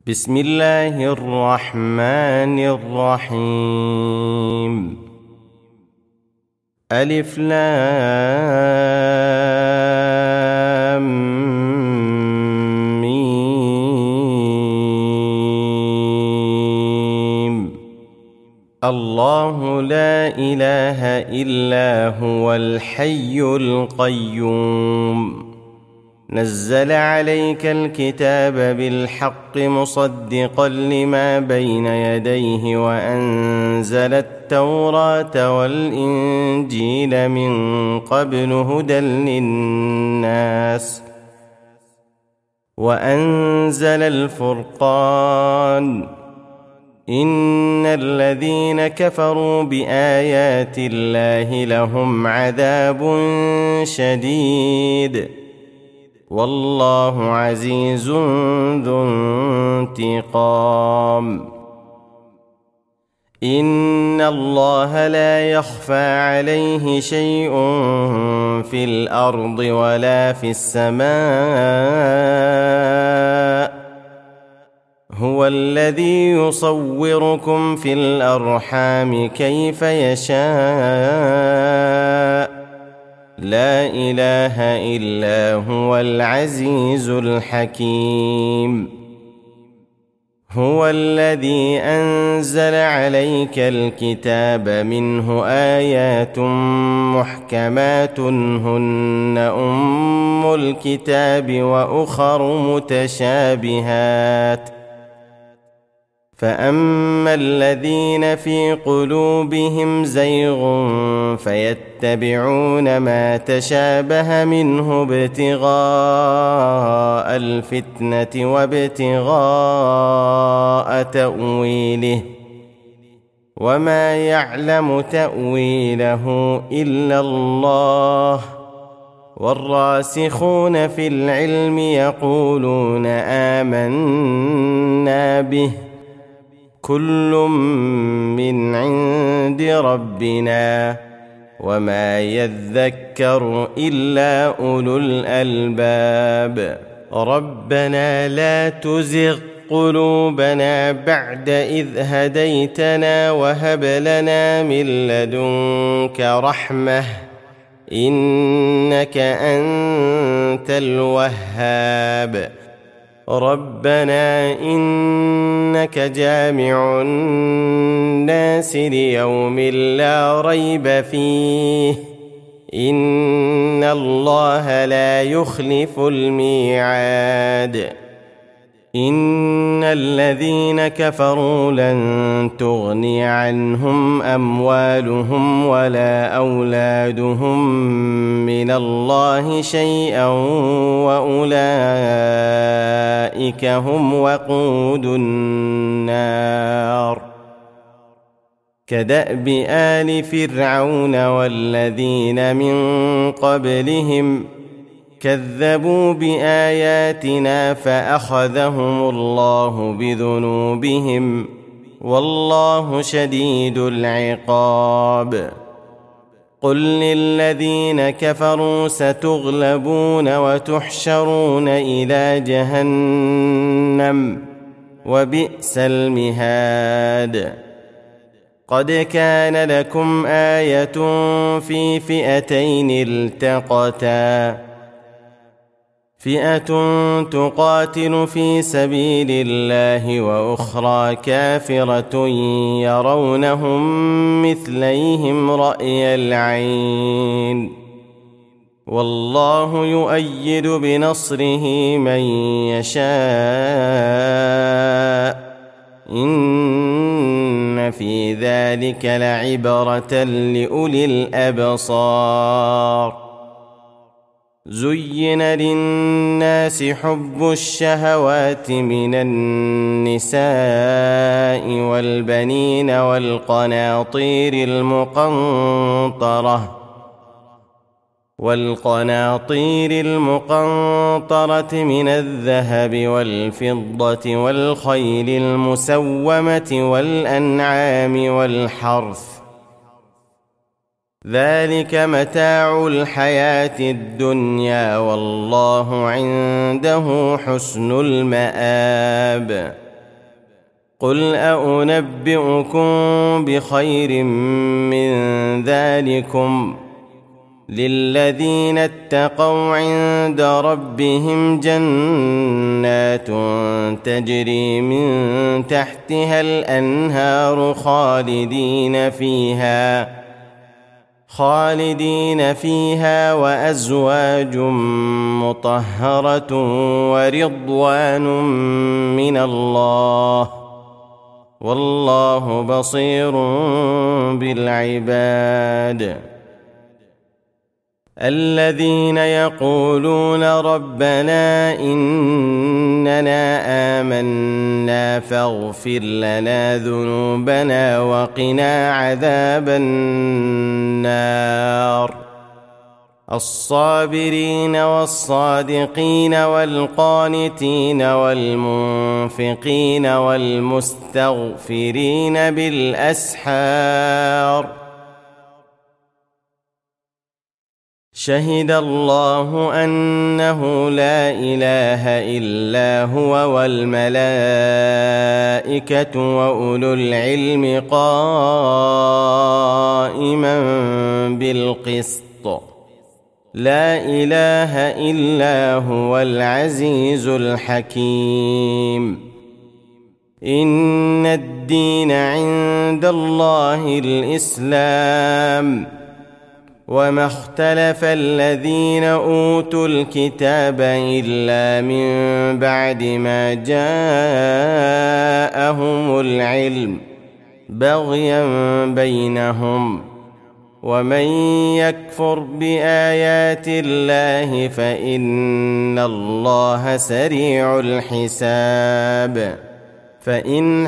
بسم الله الرحمن الرحيم. ألف لام ميم. الله لا إله إلا هو الحي القيوم. نزل عليك الكتاب بالحق مصدقا لما بين يديه وأنزل التوراة والإنجيل من قبل هدى للناس وأنزل الفرقان. إن الذين كفروا بآيات الله لهم عذاب شديد والله عزيز ذو انتقام. إن الله لا يخفى عليه شيء في الأرض ولا في السماء. هو الذي يصوركم في الأرحام كيف يشاء. لا إله إلا هو العزيز الحكيم. هو الذي أنزل عليك الكتاب منه آيات محكمات هن أم الكتاب وأخر متشابهات. فأما الذين في قلوبهم زيغ فيتبعون ما تشابه منه ابتغاء الفتنة وابتغاء تأويله وما يعلم تأويله إلا الله. والراسخون في العلم يقولون آمنا به كل من عند ربنا وما يذكر إلا أولو الألباب. ربنا لا تزغ قلوبنا بعد إذ هديتنا وهب لنا من لدنك رحمة إنك أنت الوهاب. ربنا إنك جامع الناس ليوم لا ريب فيه إن الله لا يخلف الميعاد. إن الذين كفروا لن تغني عنهم أموالهم ولا أولادهم من الله شيئا وأولئك هم وقود النار. كدأب آل فرعون والذين من قبلهم كذبوا بآياتنا فأخذهم الله بذنوبهم والله شديد العقاب. قل للذين كفروا ستغلبون وتحشرون إلى جهنم وبئس المهاد. قد كان لكم آية في فئتين التقتا فئة تقاتل في سبيل الله وأخرى كافرة يرونهم مثليهم رأي العين والله يؤيد بنصره من يشاء. إن في ذلك لعبرة لأولي الأبصار. زين للناس حب الشهوات من النساء والبنين والقناطير المقنطرة من الذهب والفضة والخيل المسومة والأنعام والحرث ذلك متاع الحياة الدنيا والله عنده حسن المآب. قل أنبئكم بخير من ذلكم للذين اتقوا عند ربهم جنات تجري من تحتها الأنهار خالدين فيها وأزواج مطهرة ورضوان من الله والله بصير بالعباد. الذين يقولون ربنا إننا آمنا فاغفر لنا ذنوبنا وقنا عذاب النار. الصابرين والصادقين والقانتين والمنفقين والمستغفرين بالأسحار. شهد الله أنه لا إله إلا هو والملائكة وأولو العلم قائما بالقسط لا إله إلا هو العزيز الحكيم. إن الدين عند الله الإسلام وما اختلف الذين أوتوا الكتاب إلا من بعد ما جاءهم العلم بغيا بينهم ومن يكفر بآيات الله فإن الله سريع الحساب. فإن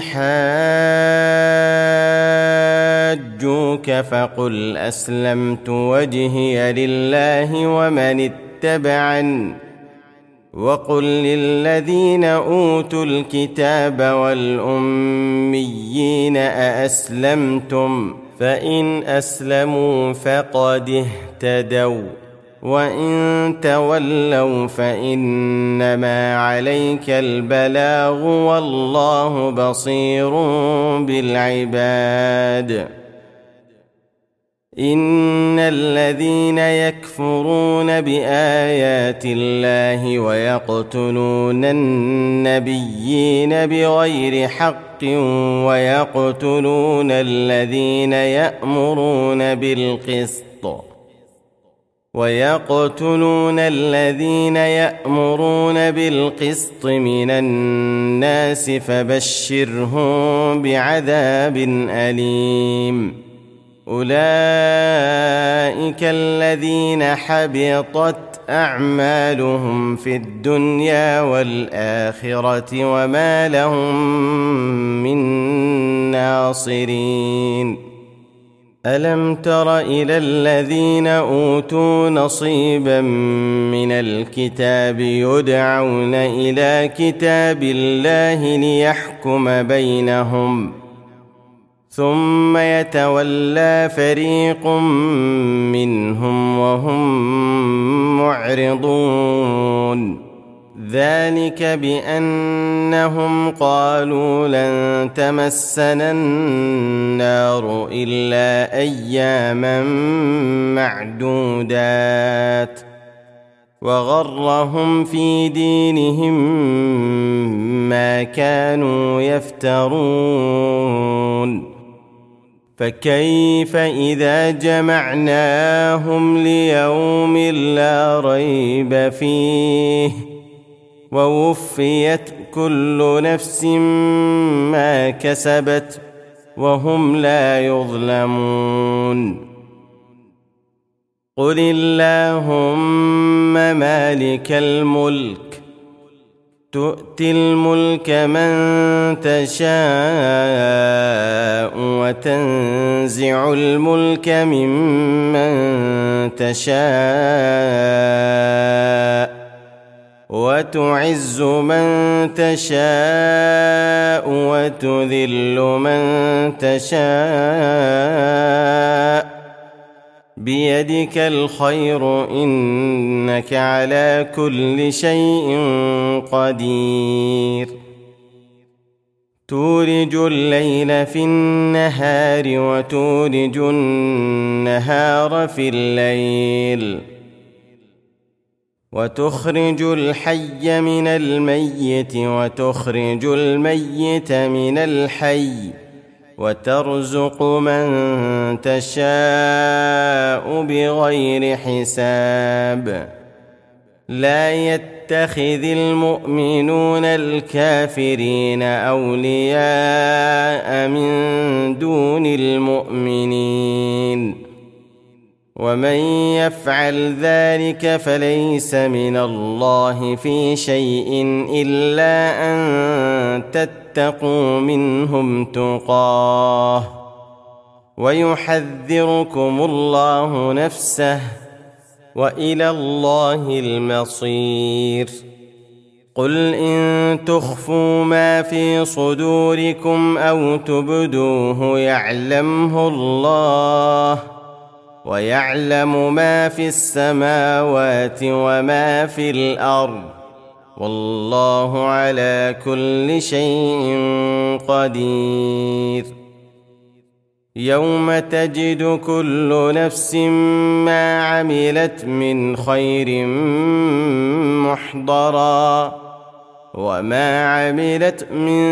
حاجوك فقل أسلمت وجهي لله ومن اتبعني وقل للذين أوتوا الكتاب والأميين أأسلمتم فإن أسلموا فقد اهتدوا وإن تولوا فإنما عليك البلاغ والله بصير بالعباد. إن الذين يكفرون بآيات الله ويقتلون النبيين بغير حق ويقتلون الذين يأمرون بالقسط من الناس فبشرهم بعذاب أليم. أولئك الذين حبطت أعمالهم في الدنيا والآخرة وما لهم من ناصرين. ألم تر إلى الذين أوتوا نصيبا من الكتاب يدعون إلى كتاب الله ليحكم بينهم ثم يتولى فريق منهم وهم معرضون. ذلك بأنهم قالوا لن تمسنا النار إلا أياما معدودات وغرهم في دينهم ما كانوا يفترون. فكيف إذا جمعناهم ليوم لا ريب فيه ووفيت كل نفس ما كسبت وهم لا يظلمون. قل اللهم مالك الملك تؤتي الملك من تشاء وتنزع الملك ممن تشاء وتعز من تشاء وتذل من تشاء بيدك الخير إنك على كل شيء قدير. تولج الليل في النهار وتولج النهار في الليل وتخرج الحي من الميت وتخرج الميت من الحي وترزق من تشاء بغير حساب لا يتخذ المؤمنون الكافرين أولياء من دون المؤمنين ومن يفعل ذلك فليس من الله في شيء إلا أن تتقوا منهم تقاه ويحذركم الله نفسه وإلى الله المصير قل إن تخفوا ما في صدوركم أو تبدوه يعلمه الله ويعلم ما في السماوات وما في الأرض والله على كل شيء قدير يوم تجد كل نفس ما عملت من خير محضرا وما عملت من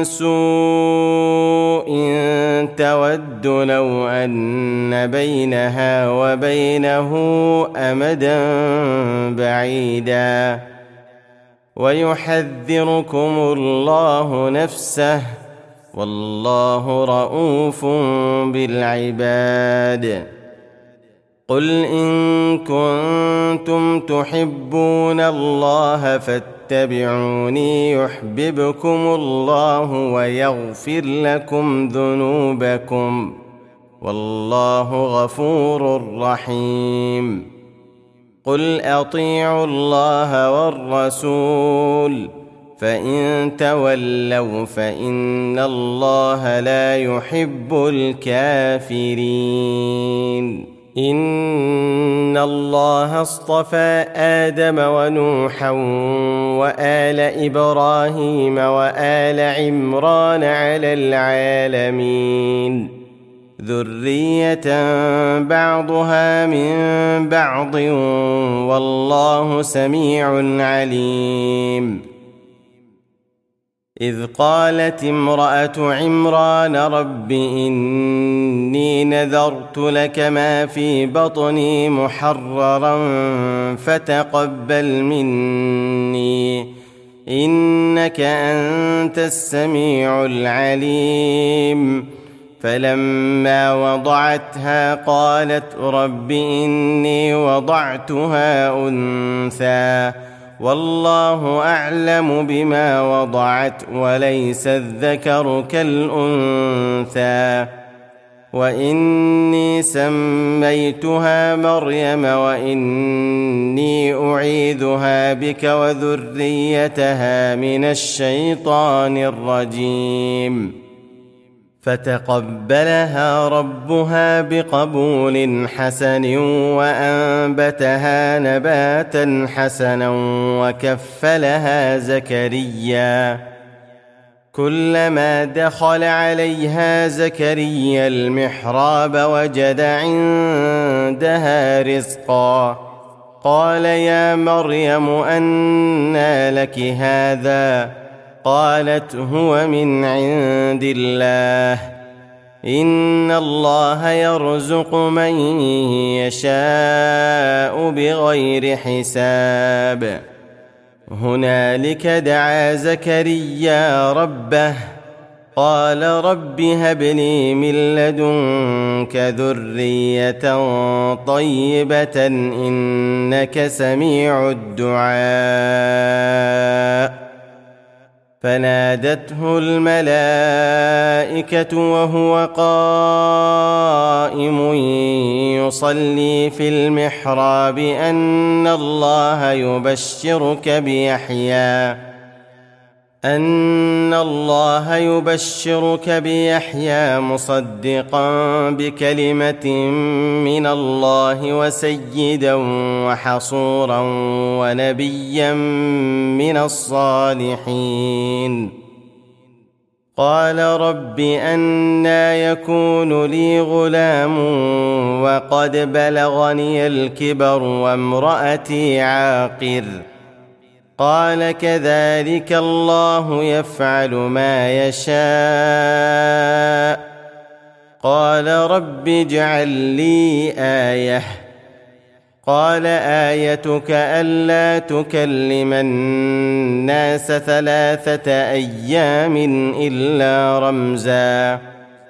سوء تود لو أن بينها وبينه أمدا بعيدا ويحذركم الله نفسه والله رؤوف بالعباد قل إن كنتم تحبون الله فاتبعوني يحببكم الله ويغفر لكم ذنوبكم والله غفور رحيم قل أطيعوا الله والرسول فإن تولوا فإن الله لا يحب الكافرين إن الله اصطفى آدم ونوحا وآل إبراهيم وآل عمران على العالمين ذرية بعضها من بعض والله سميع عليم إذ قالت امرأة عمران رب إني نذرت لك ما في بطني محررا فتقبل مني إنك أنت السميع العليم فلما وضعتها قالت رب إني وضعتها أنثى والله أعلم بما وضعت وليس الذكر كالأنثى وإني سميتها مريم وإني أعيذها بك وذريتها من الشيطان الرجيم فتقبلها ربها بقبول حسن وأنبتها نباتا حسنا وكفلها زكريا كلما دخل عليها زكريا المحراب وجد عندها رزقا قال يا مريم أنى لك هذا قالت هو من عند الله إن الله يرزق من يشاء بغير حساب هنالك دعا زكريا ربه قال رب هب لي من لدنك ذرية طيبة إنك سميع الدعاء فنادته الملائكة وهو قائم يصلي في المحراب أن الله يبشرك بيحيى مصدقا بكلمة من الله وسيدا وحصورا ونبيا من الصالحين قال رب أنى يكون لي غلام وقد بلغني الكبر وامرأتي عاقر قال كذلك الله يفعل ما يشاء قال رب اجعل لي آية قال آيتك ألا تكلم الناس 3 أيام إلا رمزا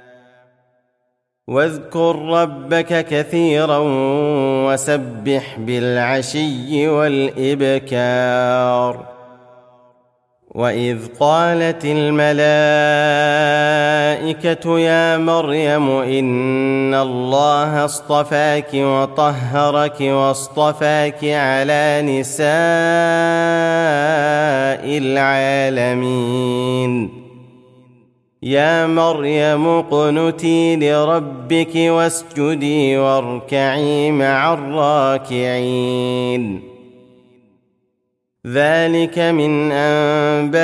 واذكر ربك كثيرا وسبح بالعشي والإبكار وإذ قالت الملائكة يا مريم إن الله اصطفاك وطهرك واصطفاك على نساء العالمين يا مريم اقنتي لربك واسجدي واركعي مع الراكعين ذلك من أنباء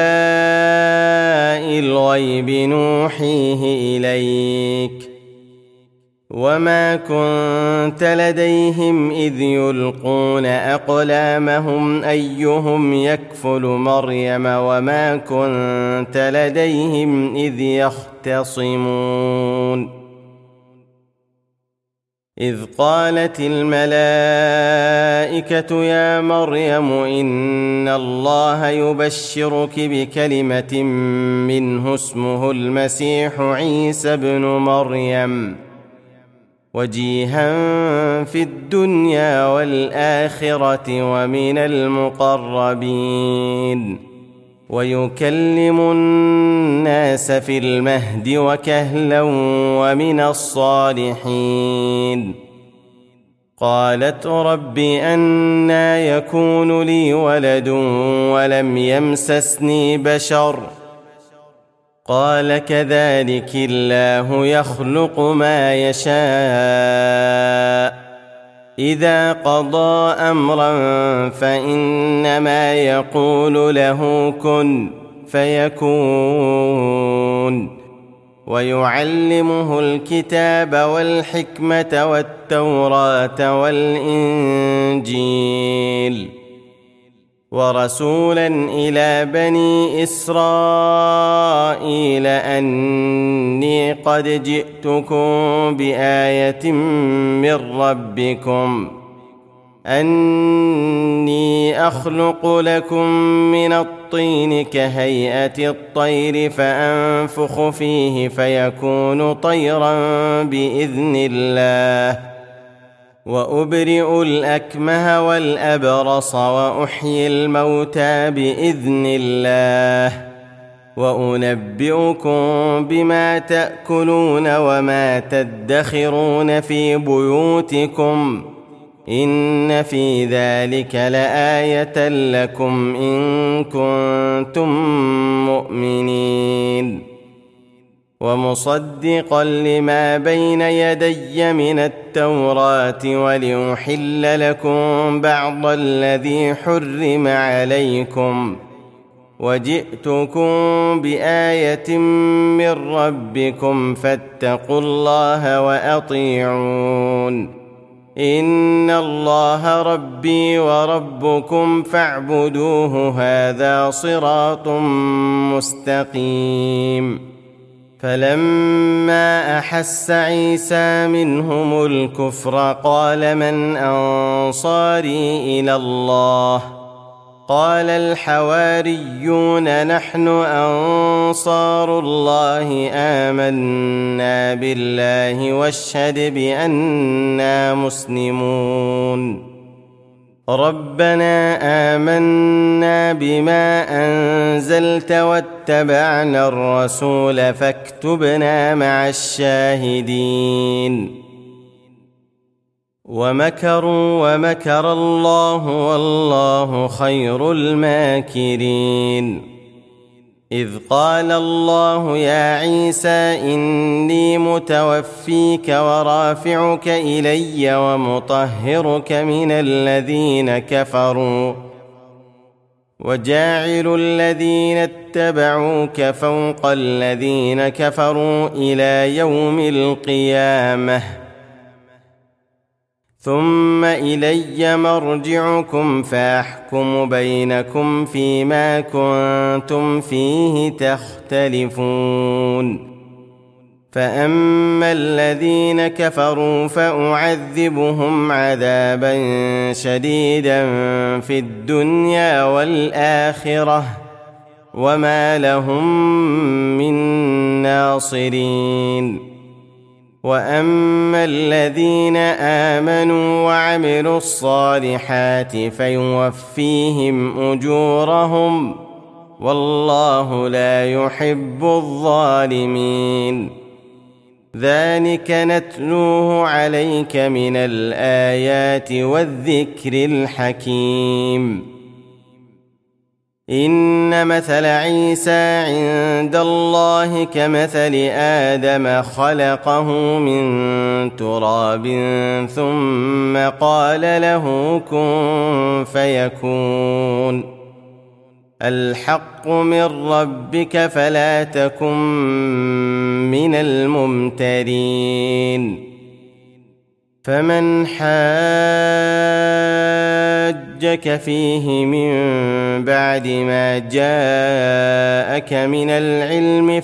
الغيب نوحيه إليك وما كنت لديهم إذ يلقون أقلامهم أيهم يكفل مريم وما كنت لديهم إذ يختصمون إذ قالت الملائكة يا مريم إن الله يبشرك بكلمة منه اسمه المسيح عيسى ابن مريم وجيها في الدنيا والآخرة ومن المقربين ويكلم الناس في المهد وكهلا ومن الصالحين قالت رب أنى يكون لي ولد ولم يمسسني بشر قال كذلك الله يخلق ما يشاء إذا قضى أمرا فإنما يقول له كن فيكون ويعلمه الكتاب والحكمة والتوراة والإنجيل ورسولا إلى بني إسرائيل أني قد جئتكم بآية من ربكم أني أخلق لكم من الطين كهيئة الطير فأنفخ فيه فيكون طيرا بإذن الله وأبرئ الأكمه والأبرص وأحيي الموتى بإذن الله وأنبئكم بما تأكلون وما تدخرون في بيوتكم إن في ذلك لآية لكم إن كنتم مؤمنين ومصدقا لما بين يدي من التوراة ولأحل لكم بعض الذي حرم عليكم وجئتكم بآية من ربكم فاتقوا الله وأطيعون إن الله ربي وربكم فاعبدوه هذا صراط مستقيم فلما أحس عيسى منهم الكفر قال من أنصاري إلى الله قال الحواريون نحن أنصار الله آمنا بالله واشهد بأننا مسلمون ربنا آمنا بما أنزلت واتبعنا الرسول فاكتبنا مع الشاهدين ومكروا ومكر الله والله خير الماكرين إذ قال الله يا عيسى إني متوفيك ورافعك إلي ومطهرك من الذين كفروا وجاعل الذين اتبعوك فوق الذين كفروا إلى يوم القيامة ثم إلي مرجعكم فأحكم بينكم فيما كنتم فيه تختلفون فأما الذين كفروا فأعذبهم عذابا شديدا في الدنيا والآخرة وما لهم من ناصرين وأما الذين آمنوا وعملوا الصالحات فيوفيهم أجورهم والله لا يحب الظالمين ذلك نتلوه عليك من الآيات والذكر الحكيم إن مثل عيسى عند الله كمثل آدم خلقه من تراب ثم قال له كن فيكون الحق من ربك فلا تكن من الممترين فمن حاجك فيه من بعد ما جاءك من العلم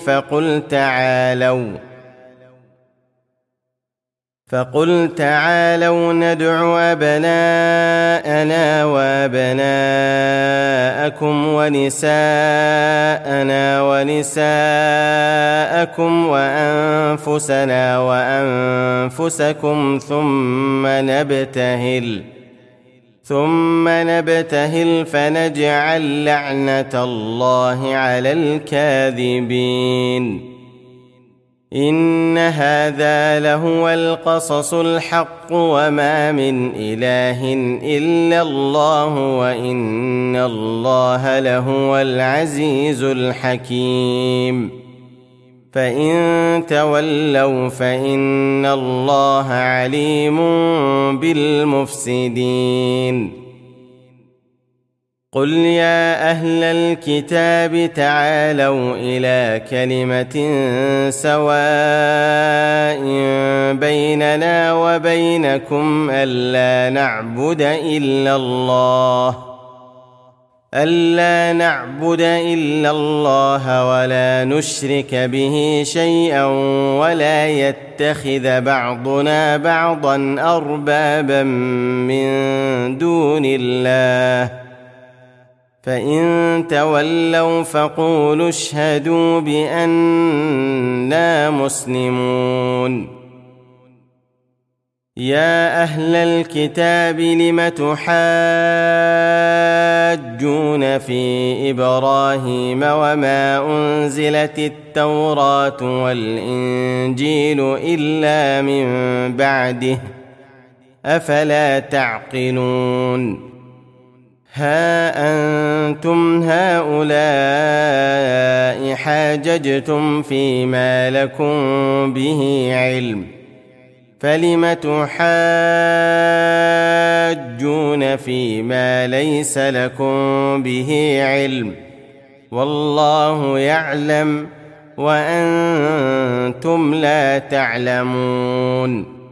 فقل تعالوا ندع أبناءنا وأبناءكم ونساءنا ونساءكم وأنفسنا وأنفسكم ثم نبتهل فنجعل لعنة الله على الكاذبين إن هذا لهو القصص الحق وما من إله إلا الله وإن الله لهو العزيز الحكيم فإن تولوا فإن الله عليم بالمفسدين قل يا أهل الكتاب تعالوا إلى كلمة سواء بيننا وبينكم ألا نعبد إلا الله ولا نشرك به شيئا ولا يتخذ بعضنا بعضا أربابا من دون الله فإن تولوا فقولوا اشهدوا بأننا مسلمون يا أهل الكتاب لم تحاجون في إبراهيم وما أنزلت التوراة والإنجيل إلا من بعده أفلا تعقلون ها أنتم هؤلاء حاججتم فيما لكم به علم فلم تحاجون فيما ليس لكم به علم والله يعلم وأنتم لا تعلمون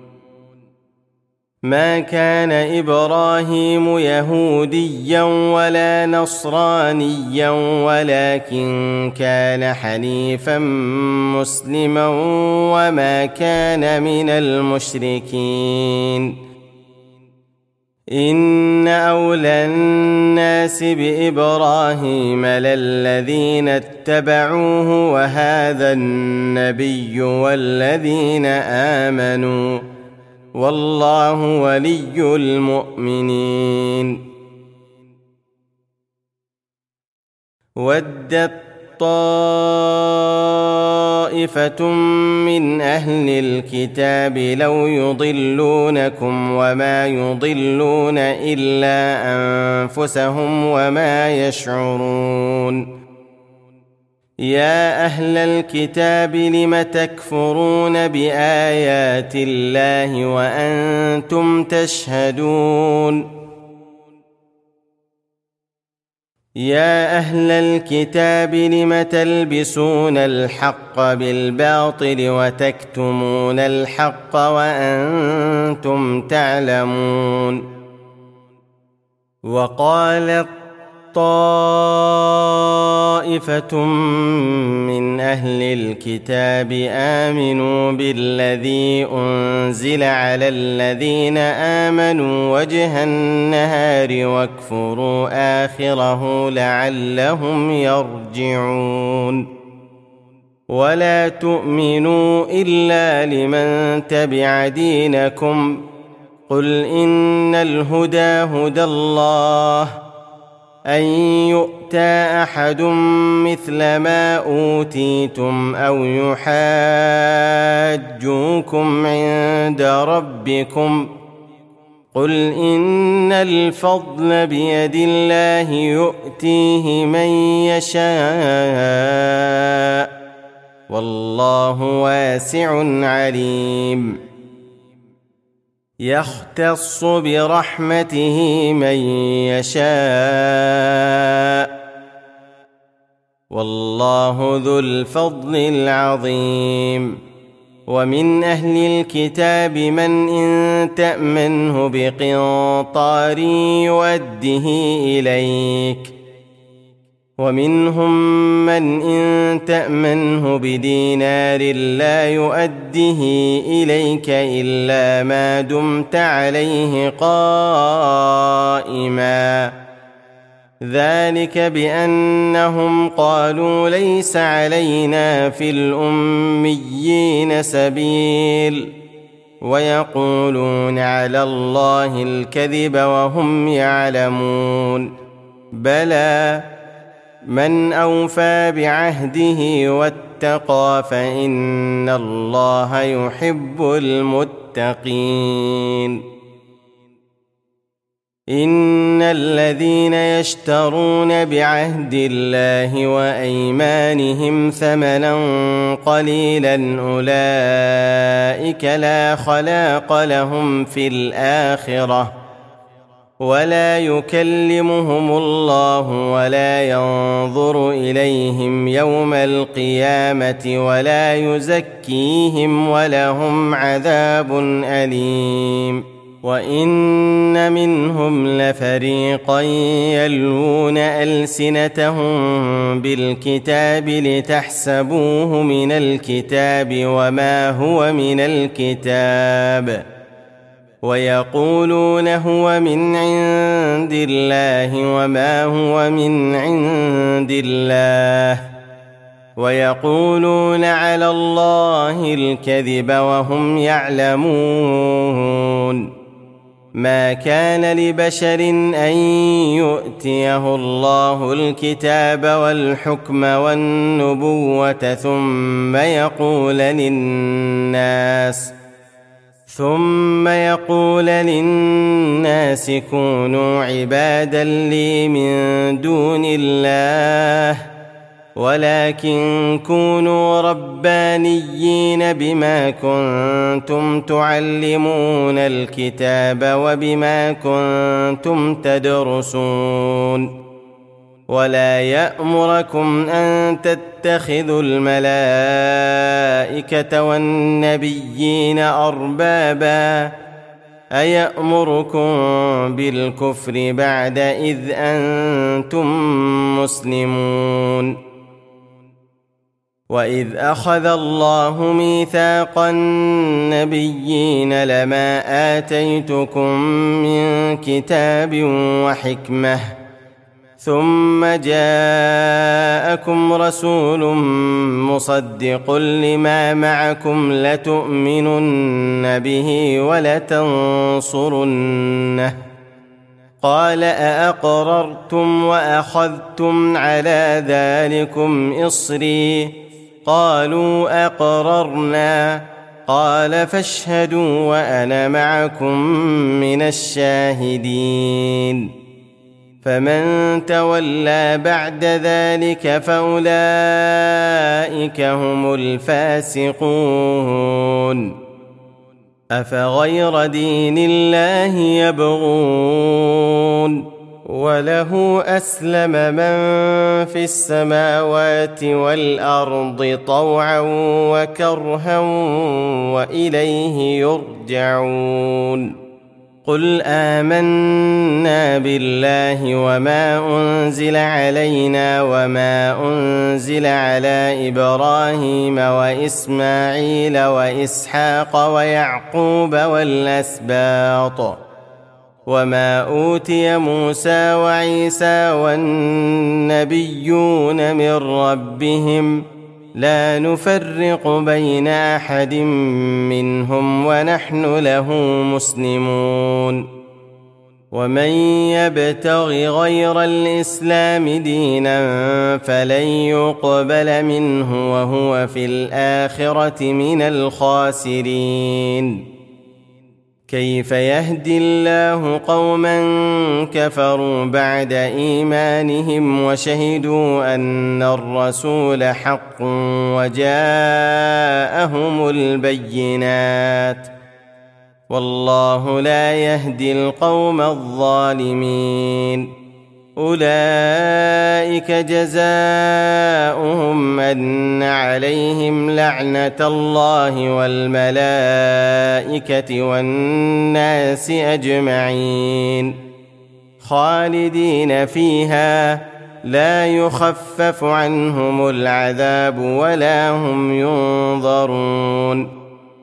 ما كان إبراهيم يهوديا ولا نصرانيا ولكن كان حنيفا مسلما وما كان من المشركين إن أولى الناس بإبراهيم للذين اتبعوه وهذا النبي والذين آمنوا والله ولي المؤمنين ودت طائفة من أهل الكتاب لو يضلونكم وما يضلون إلا أنفسهم وما يشعرون يا أهل الكتاب لم تكفرون بآيات الله وأنتم تشهدون يا أهل الكتاب لم تلبسون الحق بالباطل وتكتمون الحق وأنتم تعلمون. وقالت طائفة من أهل الكتاب آمنوا بالذي أنزل على الذين آمنوا وجه النهار واكفروا آخره لعلهم يرجعون. ولا تؤمنوا إلا لمن تبع دينكم قل إن الهدى هدى الله أن يؤتى أحد مثل ما أوتيتم أو يحاجوكم عند ربكم قل إن الفضل بيد الله يؤتيه من يشاء والله واسع عليم. يختص برحمته من يشاء والله ذو الفضل العظيم. ومن أهل الكتاب من إن تأمنه بقنطار يؤده إليك ومنهم من إن تأمنه بدينار لا يؤده إليك إلا ما دمت عليه قائما ذلك بأنهم قالوا ليس علينا في الأميين سبيل ويقولون على الله الكذب وهم يعلمون. بلى من أوفى بعهده واتقى فإن الله يحب المتقين. إن الذين يشترون بعهد الله وأيمانهم ثمنا قليلا أولئك لا خلاق لهم في الآخرة ولا يكلمهم الله ولا ينظر إليهم يوم القيامة ولا يزكيهم ولهم عذاب أليم. وإن منهم لفريقا يلوون ألسنتهم بالكتاب لتحسبوه من الكتاب وما هو من الكتاب ويقولون هو من عند الله وما هو من عند الله ويقولون على الله الكذب وهم يعلمون. ما كان لبشر أن يؤتيه الله الكتاب والحكم والنبوة ثم يقول للناس كونوا عبادا لي من دون الله ولكن كونوا ربانيين بما كنتم تعلمون الكتاب وبما كنتم تدرسون. ولا يأمركم أن تتخذوا الملائكة والنبيين أربابا أيأمركم بالكفر بعد إذ أنتم مسلمون. وإذ أخذ الله ميثاق النبيين لما آتيتكم من كتاب وحكمة ثم جاءكم رسول مصدق لما معكم لتؤمنن به ولتنصرنه قال أأقررتم وأخذتم على ذلكم إصري قالوا أقررنا قال فاشهدوا وأنا معكم من الشاهدين. فمن تولى بعد ذلك فأولئك هم الفاسقون. أفغير دين الله يبغون وله أسلم من في السماوات والأرض طوعا وكرها وإليه يرجعون. قل آمنا بالله وما أنزل علينا وما أنزل على إبراهيم وإسماعيل وإسحاق ويعقوب والأسباط وما أوتي موسى وعيسى والنبيون من ربهم لا نفرق بين أحد منهم ونحن له مسلمون. ومن يبتغ غير الإسلام دينا فلن يقبل منه وهو في الآخرة من الخاسرين. كيف يهدي الله قوما كفروا بعد إيمانهم وشهدوا أن الرسول حق وجاءهم البينات والله لا يهدي القوم الظالمين. أولئك جزاؤهم أن عليهم لعنة الله والملائكة والناس أجمعين خالدين فيها لا يخفف عنهم العذاب ولا هم ينظرون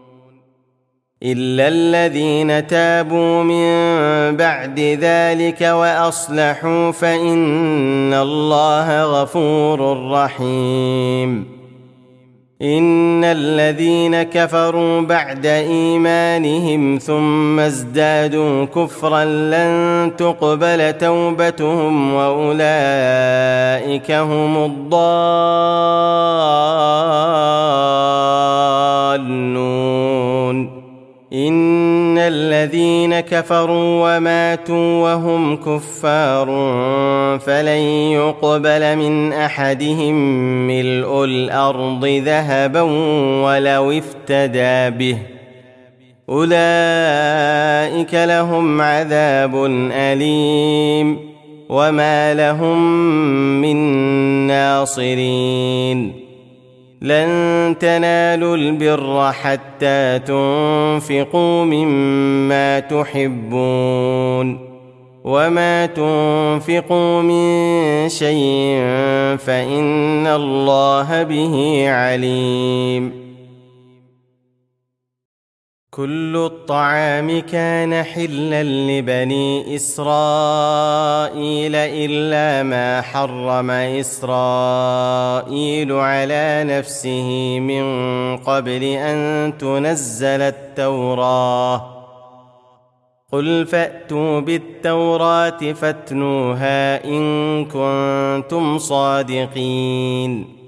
إلا الذين تابوا من بعد ذلك وأصلحوا فإن الله غفور رحيم. إن الذين كفروا بعد إيمانهم ثم ازدادوا كفرا لن تقبل توبتهم وأولئك هم الضالون. إن الذين كفروا وماتوا وهم كفار فلن يقبل من أحدهم ملء الأرض ذهبا ولو افتدى به أولئك لهم عذاب أليم وما لهم من ناصرين. لن تنالوا البر حتى تنفقوا مما تحبون وما تنفقوا من شيء فإن الله به عليم. كل الطعام كان حلا لبني إسرائيل إلا ما حرم إسرائيل على نفسه من قبل أن تنزل التوراة. قل فأتوا بالتوراة فاتلوها إن كنتم صادقين.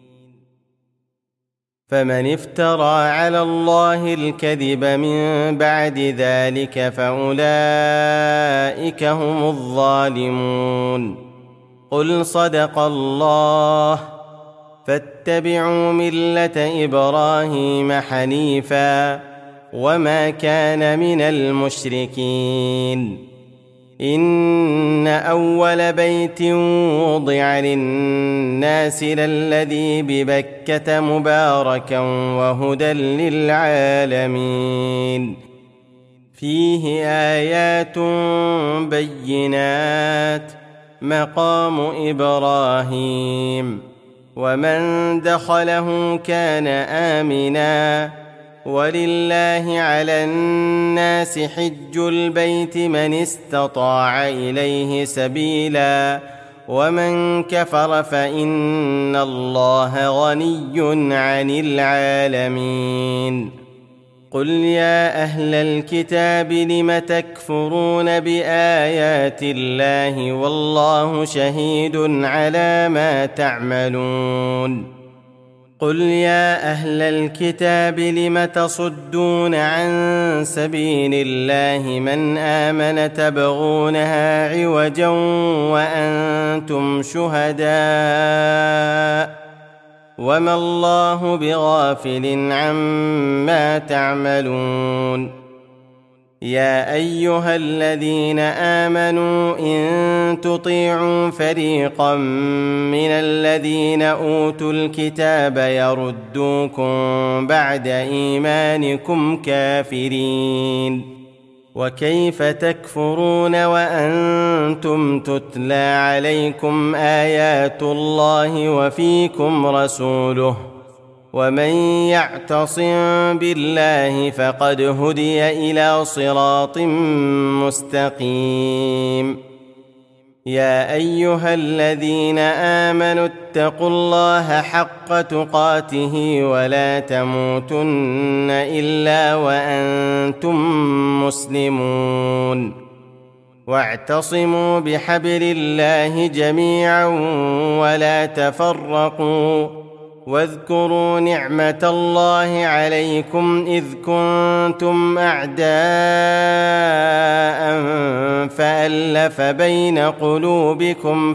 فمن افترى على الله الكذب من بعد ذلك فأولئك هم الظالمون. قل صدق الله فاتبعوا ملة إبراهيم حنيفا وما كان من المشركين. إن أول بيت وضع للناس للذي ببكة مباركا وهدى للعالمين فيه آيات بينات مقام إبراهيم ومن دخله كان آمنا ولله على الناس حج البيت من استطاع إليه سبيلا ومن كفر فإن الله غني عن العالمين. قل يا أهل الكتاب لم تكفرون بآيات الله والله شهيد على ما تعملون. قل يا أهل الكتاب لم تصدون عن سبيل الله من آمن تبغونها عوجا وأنتم شهداء وما الله بغافل عما تعملون. يا أيها الذين آمنوا إن تطيعوا فريقا من الذين أوتوا الكتاب يردوكم بعد إيمانكم كافرين وكيف تكفرون وأنتم تتلى عليكم آيات الله وفيكم رسوله ومن يعتصم بالله فقد هدي إلى صراط مستقيم يا أيها الذين آمنوا اتقوا الله حق تقاته ولا تموتن إلا وأنتم مسلمون واعتصموا بحبل الله جميعا ولا تفرقوا واذكروا نعمة الله عليكم إذ كنتم أعداء فألف بين قلوبكم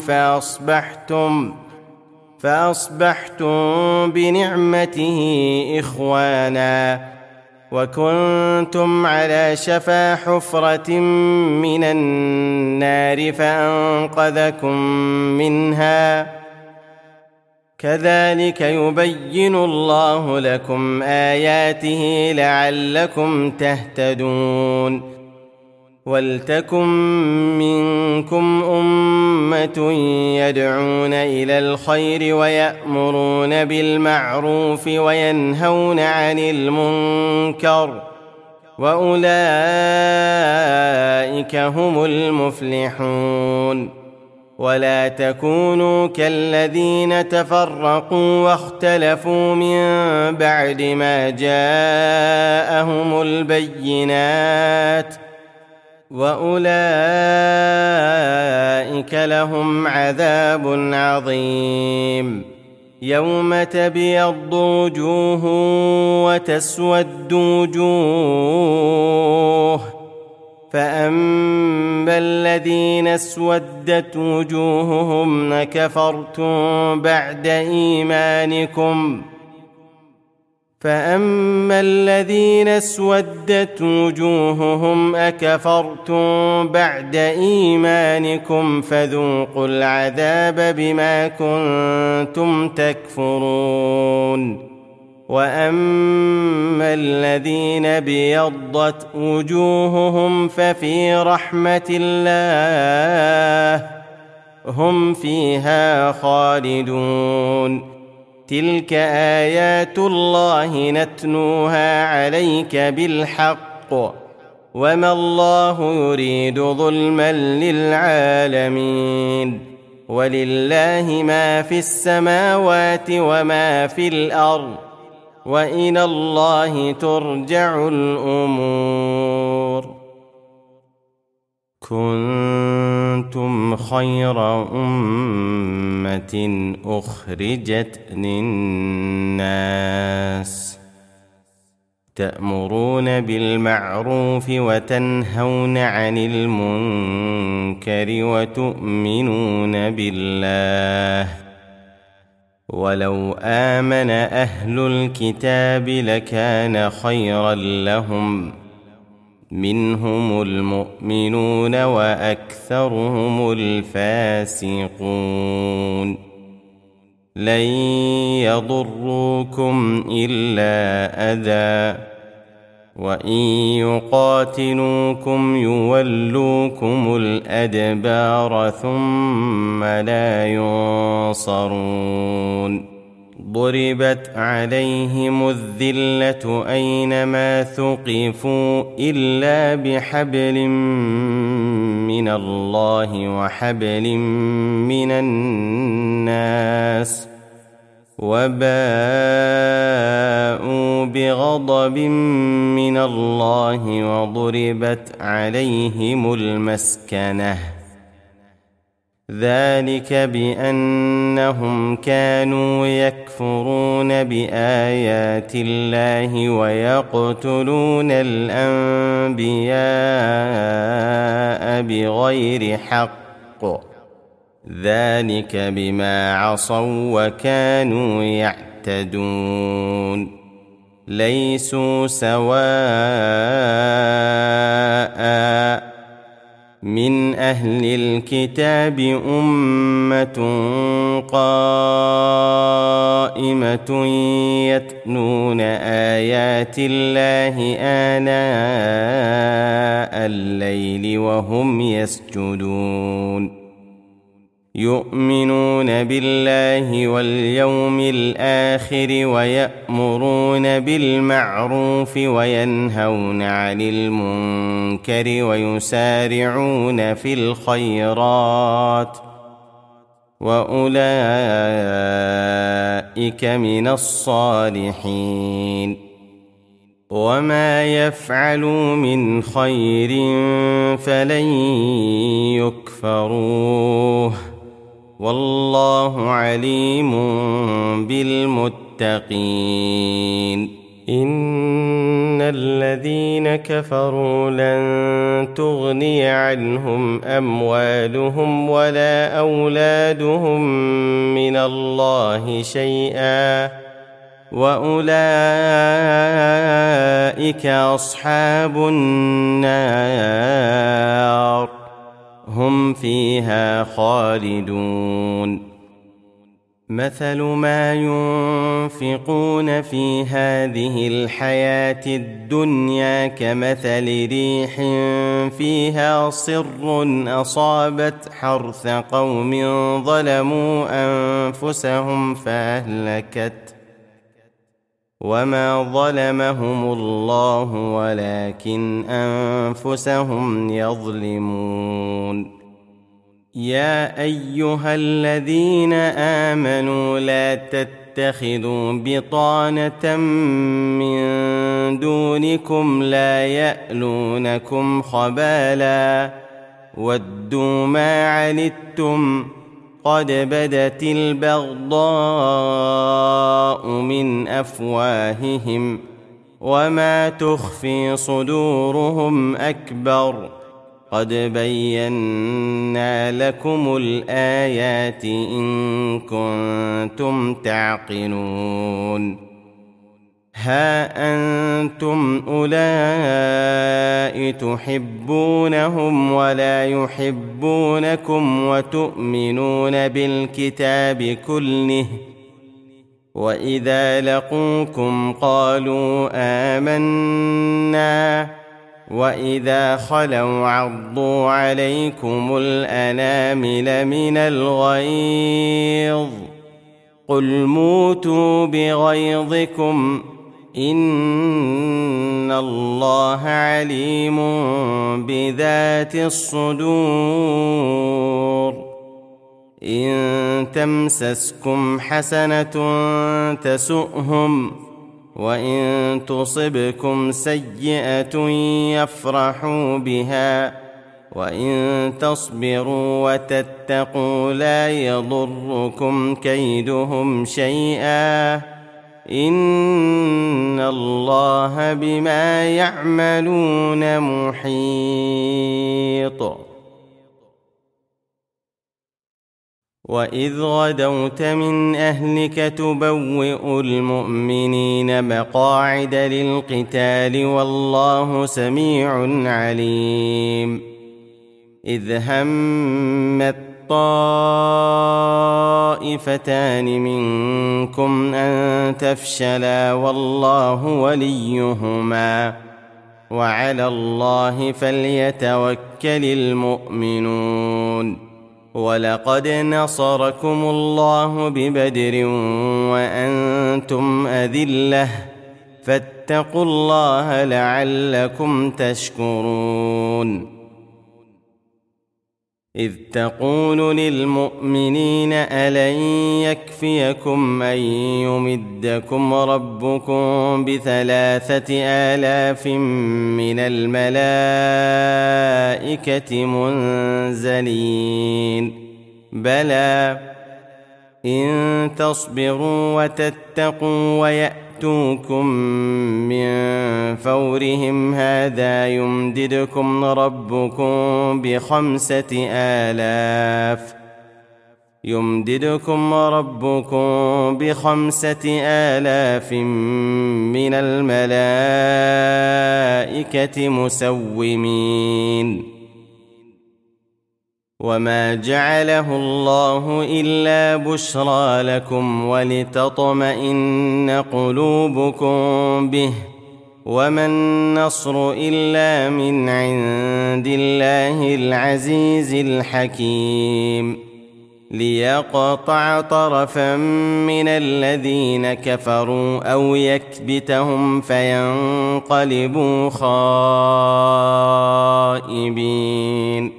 فأصبحتم بنعمته إخوانا وكنتم على شفا حفرة من النار فأنقذكم منها كذلك يبين الله لكم آياته لعلكم تهتدون ولتكن منكم أمة يدعون إلى الخير ويأمرون بالمعروف وينهون عن المنكر وأولئك هم المفلحون ولا تكونوا كالذين تفرقوا واختلفوا من بعد ما جاءهم البينات وأولئك لهم عذاب عظيم يوم تبيض وجوه وتسود وجوه فأما الذين اسودت وجوههم أكفرتم بعد إيمانكم فذوقوا العذاب بما كنتم تكفرون وأما الذين بيضت وجوههم ففي رحمة الله هم فيها خالدون تلك آيات الله نتلوها عليك بالحق وما الله يريد ظلما للعالمين ولله ما في السماوات وما في الأرض وإلى الله ترجع الأمور كنتم خير أمة أخرجت للناس تأمرون بالمعروف وتنهون عن المنكر وتؤمنون بالله ولو آمن أهل الكتاب لكان خيرا لهم منهم المؤمنون وأكثرهم الفاسقون لن يضروكم إلا أذى وإن يقاتلوكم يولوكم الأدبار ثم لا ينصرون ضربت عليهم الذلة أينما ثقفوا إلا بحبل من الله وحبل من الناس وباءوا بغضب من الله وضربت عليهم المسكنة ذلك بأنهم كانوا يكفرون بآيات الله ويقتلون الأنبياء بغير حق ذلك بما عصوا وكانوا يعتدون ليسوا سواء من أهل الكتاب أمة قائمة يتلون آيات الله آناء الليل وهم يسجدون يؤمنون بالله واليوم الآخر ويأمرون بالمعروف وينهون عن المنكر ويسارعون في الخيرات وأولئك من الصالحين وما يفعلوا من خير فلن يكفروه والله عليم بالمتقين إن الذين كفروا لن تغني عنهم أموالهم ولا أولادهم من الله شيئا وأولئك أصحاب النار هم فيها خالدون مثل ما ينفقون في هذه الحياة الدنيا كمثل ريح فيها صر أصابت حرث قوم ظلموا أنفسهم فأهلكت وما ظلمهم الله ولكن أنفسهم يظلمون يا أيها الذين آمنوا لا تتخذوا بطانة من دونكم لا يألونكم خبالا ودوا ما عنتم قد بدت البغضاء من أفواههم وما تخفي صدورهم أكبر قد بينا لكم الآيات إن كنتم تعقلون ها أنتم أولئك تحبونهم ولا يحبونكم وتؤمنون بالكتاب كله وإذا لقوكم قالوا آمنا وإذا خلوا عضوا عليكم الأنامل من الغيظ قل موتوا بغيظكم إن الله عليم بذات الصدور إن تمسسكم حسنة تسؤهم وإن تصبكم سيئة يفرحوا بها وإن تصبروا وتتقوا لا يضركم كيدهم شيئا إن الله بما يعملون محيط وإذ غدوت من أهلك تبوئ المؤمنين مقاعد للقتال والله سميع عليم إذ همت طائفتان منكم أن تفشلا والله وليهما وعلى الله فليتوكل المؤمنون ولقد نصركم الله ببدر وأنتم أذلة فاتقوا الله لعلكم تشكرون إذ تقول للمؤمنين ألن يكفيكم أن يمدكم ربكم ب3,000 من الملائكة منزلين بلى إن تصبروا وتتقوا ويأتوكم من فورهم هذا يمددكم ربكم ب5,000 يمددكم ربكم ب5,000 من الملائكة مسومين. وما جعله الله إلا بشرى لكم ولتطمئن قلوبكم به، وما النصر إلا من عند الله العزيز الحكيم، ليقطع طرفا من الذين كفروا أو يكبتهم فينقلبوا خائبين.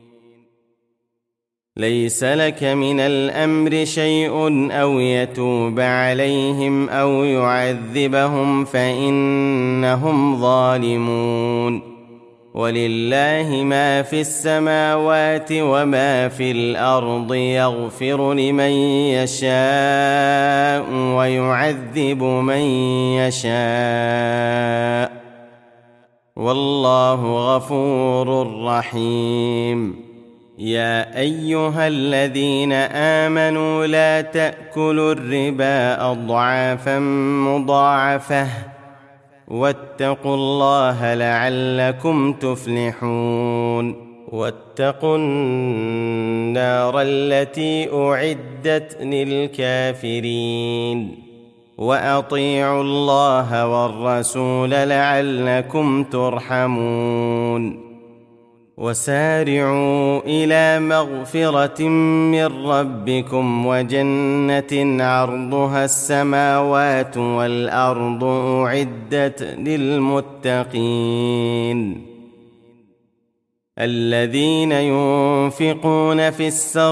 ليس لك من الأمر شيء أو يتوب عليهم أو يعذبهم فإنهم ظالمون. ولله ما في السماوات وما في الأرض، يغفر لمن يشاء ويعذب من يشاء، والله غفور رحيم. يا أيها الذين آمنوا لا تأكلوا الربا أضعافا مضاعفة، واتقوا الله لعلكم تفلحون. واتقوا النار التي أعدت للكافرين، وأطيعوا الله والرسول لعلكم ترحمون. وسارعوا إلى مغفرة من ربكم وجنة عرضها السماوات والأرض أعدت للمتقين، الذين ينفقون في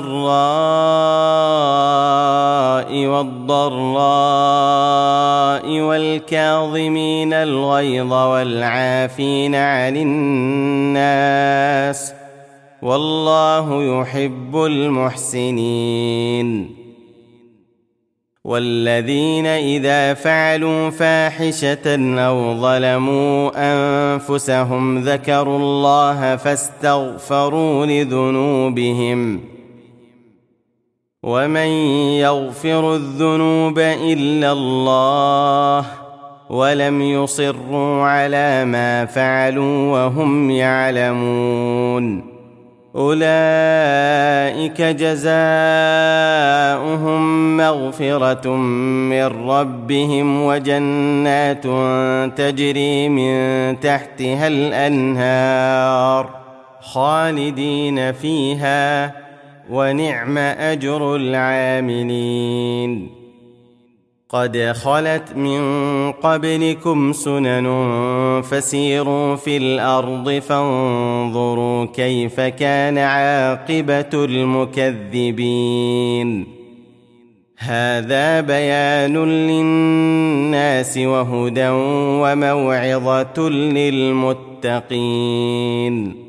السراء والضراء والكاظمين الغيظ والعافين عن الناس، والله يحب المحسنين. والذين إذا فعلوا فاحشة أو ظلموا أنفسهم ذكروا الله فاستغفروا لذنوبهم، ومن يغفر الذنوب إلا الله، ولم يصروا على ما فعلوا وهم يعلمون، أولئك جزاؤهم مغفرة من ربهم وجنات تجري من تحتها الأنهار خالدين فيها، ونعم أجر العاملين. قد خلت من قبلكم سنن فسيروا في الأرض فانظروا كيف كان عاقبة المكذبين. هذا بيان للناس وهدى وموعظة للمتقين.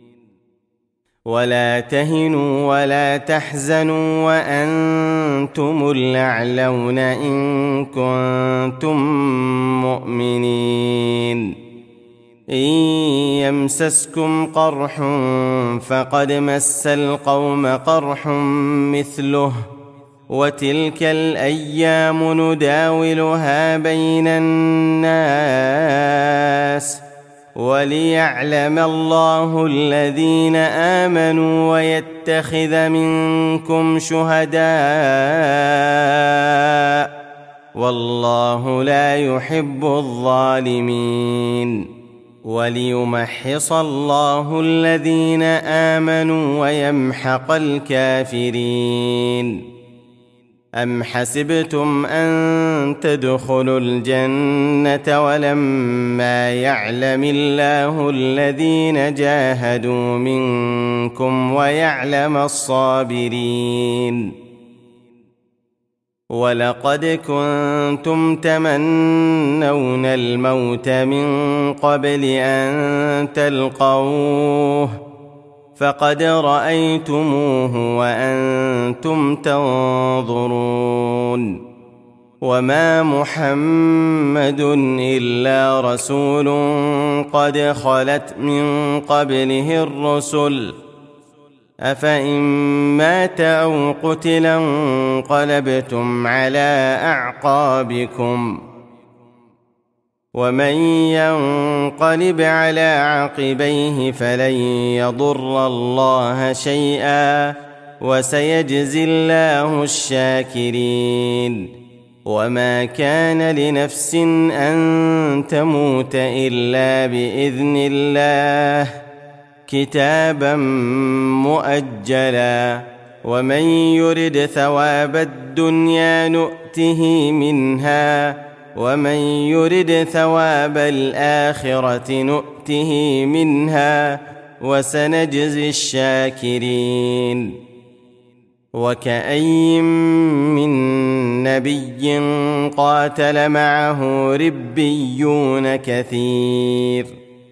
ولا تهنوا ولا تحزنوا وأنتم الأعلون إن كنتم مؤمنين. إن يمسسكم قرح فقد مس القوم قرح مثله، وتلك الأيام نداولها بين الناس، وليعلم الله الذين آمنوا ويتخذ منكم شهداء، والله لا يحب الظالمين. وليمحص الله الذين آمنوا ويمحق الكافرين. أم حسبتم أن تدخلوا الجنة ولما يعلم الله الذين جاهدوا منكم ويعلم الصابرين؟ ولقد كنتم تمنون الموت من قبل أن تلقوه، فقد رأيتموه وأنتم تنظرون. وما محمد إلا رسول قد خلت من قبله الرسل، أفإن مات أو قتل انقلبتم على أعقابكم ومن ينقلب على عقبيه فلن يضر الله شيئا وسيجزي الله الشاكرين وما كان لنفس أن تموت إلا بإذن الله كتابا مؤجلا ومن يرد ثواب الدنيا نؤته منها ومن يرد ثواب الآخرة نؤته منها وسنجزي الشاكرين وكأي من نبي قاتل معه ربيون كثير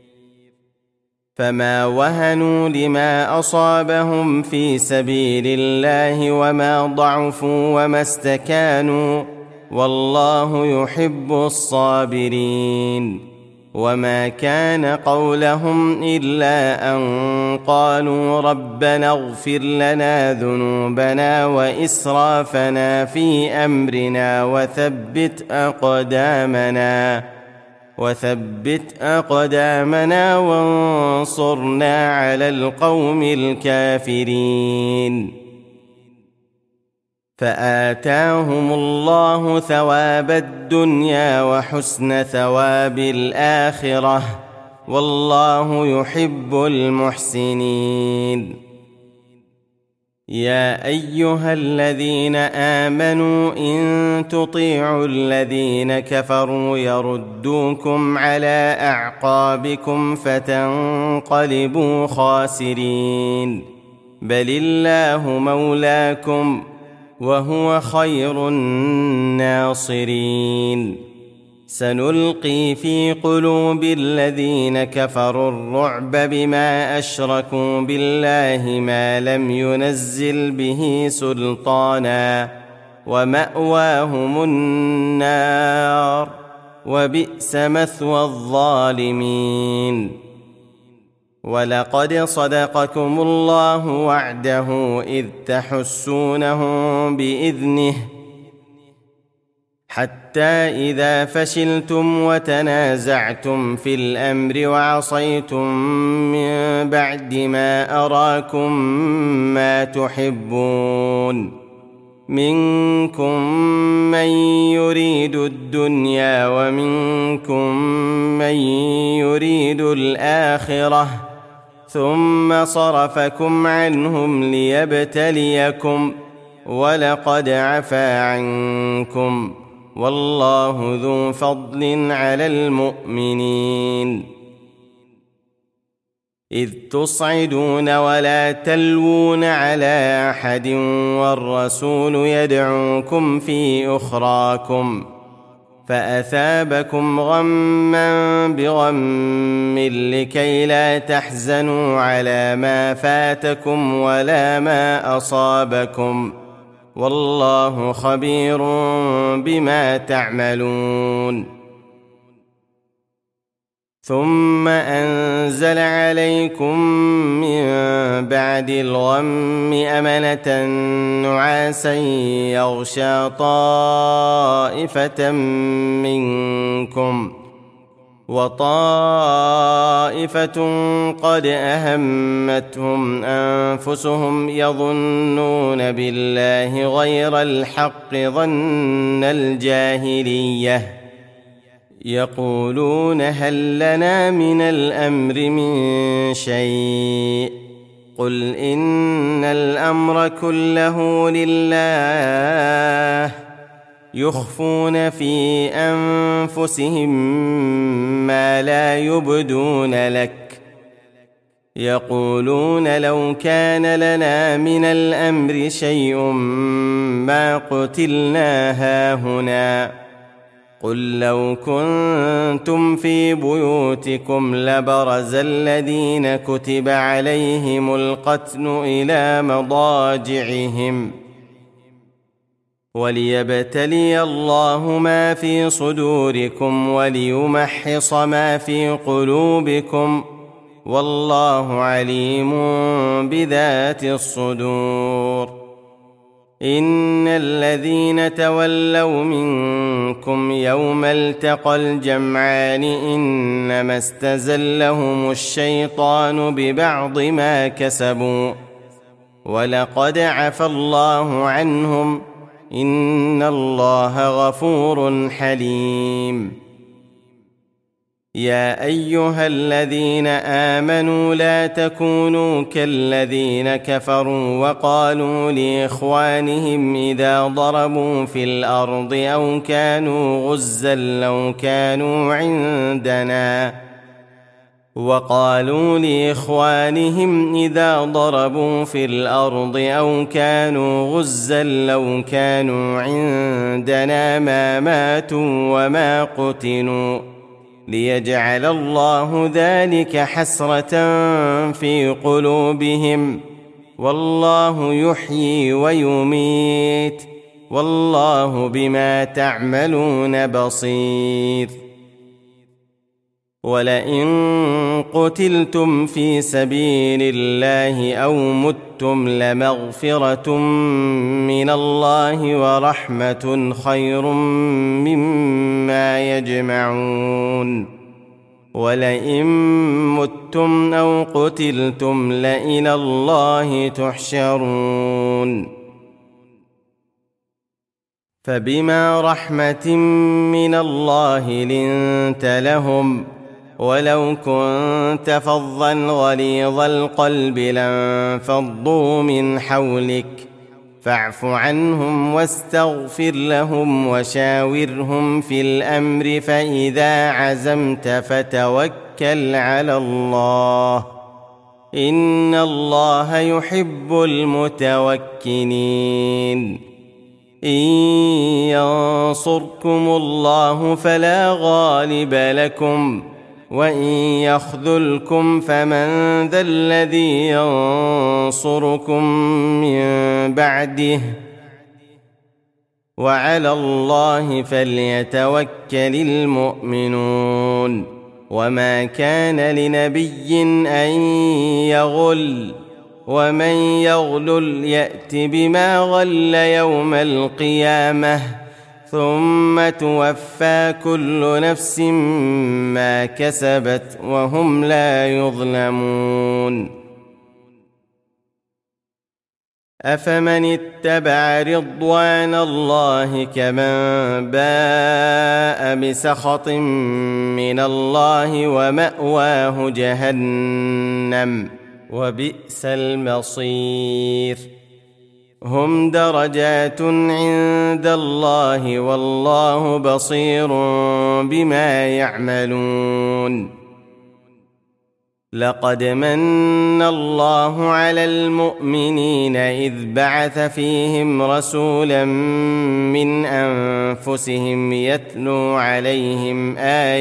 فما وهنوا لما أصابهم في سبيل الله وما ضعفوا وما استكانوا والله يحب الصابرين وما كان قولهم إلا أن قالوا ربنا اغفر لنا ذنوبنا وإسرافنا في أمرنا وثبت أقدامنا وانصرنا على القوم الكافرين فآتاهم الله ثواب الدنيا وحسن ثواب الآخرة والله يحب المحسنين يا أيها الذين آمنوا إن تطيعوا الذين كفروا يردوكم على أعقابكم فتنقلبوا خاسرين بل الله مولاكم وهو خير الناصرين سنلقي في قلوب الذين كفروا الرعب بما أشركوا بالله ما لم ينزل به سلطانا ومأواهم النار وبئس مثوى الظالمين ولقد صدقكم الله وعده إذ تحسونهم بإذنه حتى إذا فشلتم وتنازعتم في الأمر وعصيتم من بعد ما أراكم ما تحبون منكم من يريد الدنيا ومنكم من يريد الآخرة ثم صرفكم عنهم ليبتليكم ولقد عفا عنكم والله ذو فضل على المؤمنين إذ تصعدون ولا تلوون على أحد والرسول يدعوكم في أخراكم فأثابكم غما بغم لكي لا تحزنوا على ما فاتكم ولا ما أصابكم والله خبير بما تعملون ثم أنزل عليكم من بعد الغم أمنة نعاسا يغشى طائفة منكم وطائفة قد أهمتهم أنفسهم يظنون بالله غير الحق ظن الجاهلية يقولون هل لنا من الأمر من شيء قل إن الأمر كله لله يخفون في أنفسهم ما لا يبدون لك يقولون لو كان لنا من الأمر شيء ما قتلنا هاهنا قل لو كنتم في بيوتكم لبرز الذين كتب عليهم القتل إلى مضاجعهم وليبتلي الله ما في صدوركم وليمحص ما في قلوبكم والله عليم بذات الصدور. إن الذين تولوا منكم يوم التقى الجمعان إنما استزلهم الشيطان ببعض ما كسبوا ولقد عفى الله عنهم إن الله غفور حليم. يا أيها الذين آمنوا لا تكونوا كالذين كفروا وقالوا لإخوانهم إذا ضربوا في الأرض أو كانوا غزا لو كانوا عندنا ما ماتوا وما قتلوا ليجعل الله ذلك حسرة في قلوبهم والله يحيي ويميت والله بما تعملون بصير. ولئن قتلتم في سبيل الله أو متم لمغفرة من الله ورحمة خير مما يجمعون. ولئن متم أو قتلتم لإلى الله تحشرون. فبما رحمة من الله لنت لهم ولو كنت فظا غليظ القلب لانفضوا من حولك فاعف عنهم واستغفر لهم وشاورهم في الأمر فإذا عزمت فتوكل على الله إن الله يحب المتوكلين. إن ينصركم الله فلا غالب لكم وإن يخذلكم فمن ذا الذي ينصركم من بعده وعلى الله فليتوكل المؤمنون. وما كان لنبي أن يغل ومن يغلل يأت بما غل يوم القيامة ثم توفى كل نفس ما كسبت وهم لا يظلمون. أفمن اتبع رضوان الله كمن باء بسخط من الله ومأواه جهنم وبئس المصير. هم درجات عند الله والله بصير بما يعملون. لقد من الله على المؤمنين إذ بعث فيهم رسولا من أنفسهم يتلو عليهم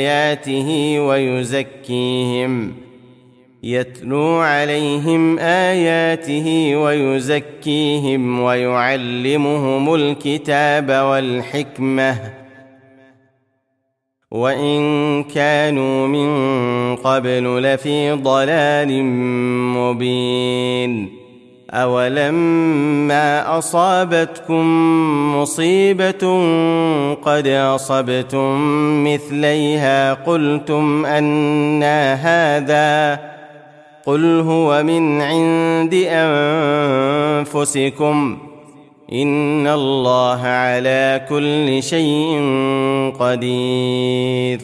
آياته ويزكيهم ويعلمهم الكتاب والحكمة وإن كانوا من قبل لفي ضلال مبين. أولما أصابتكم مصيبة قد أصبتم مثليها قلتم أنى هذا قل هو من عند أنفسكم إن الله على كل شيء قدير.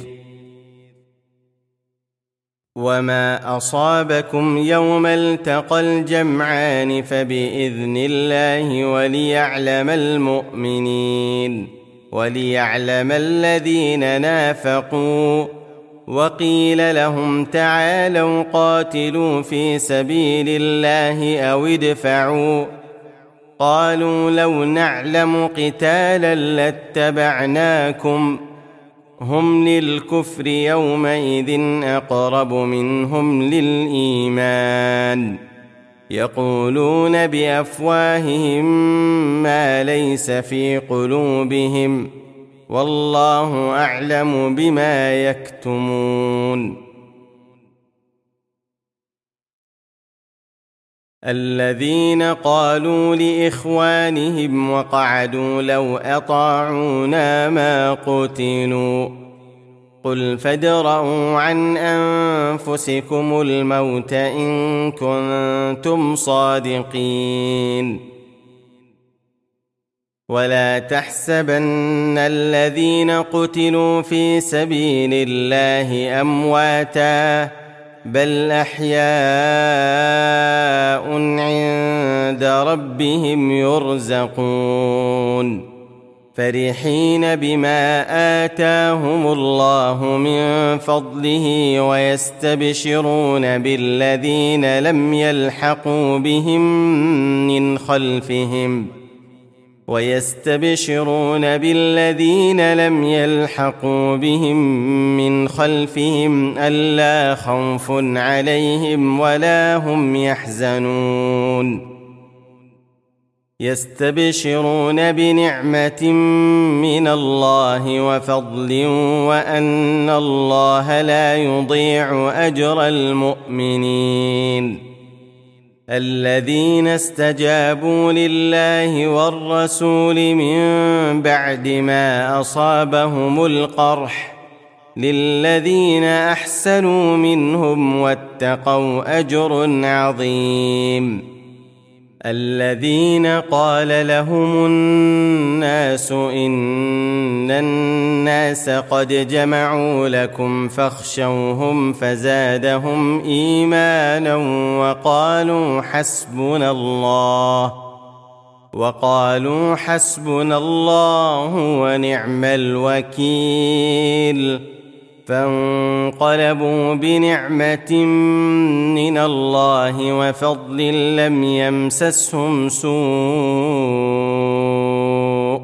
وما أصابكم يوم التقى الجمعان فبإذن الله وليعلم المؤمنين وليعلم الذين نافقوا. وقيل لهم تعالوا قاتلوا في سبيل الله أو ادفعوا قالوا لو نعلم قتالا لاتبعناكم هم للكفر يومئذ أقرب منهم للإيمان يقولون بأفواههم ما ليس في قلوبهم والله أعلم بما يكتمون. الذين قالوا لإخوانهم وقعدوا لو أطاعونا ما قتلوا قل فادرءوا عن أنفسكم الموت إن كنتم صادقين ولا تحسبن الذين قتلوا في سبيل الله أمواتا بل أحياء عند ربهم يرزقون فرحين بما آتاهم الله من فضله ويستبشرون بالذين لم يلحقوا بهم من خلفهم ألا خوف عليهم ولا هم يحزنون يستبشرون بنعمة من الله وفضل وأن الله لا يضيع أجر المؤمنين الذين استجابوا لله والرسول من بعد ما أصابهم القرح للذين أحسنوا منهم واتقوا أجر عظيم الذين قال لهم الناس إن الناس قد جمعوا لكم فاخشوهم فزادهم إيمانا وقالوا حسبنا الله ونعم الوكيل فانقلبوا بنعمة من الله وفضل لم يمسسهم سوء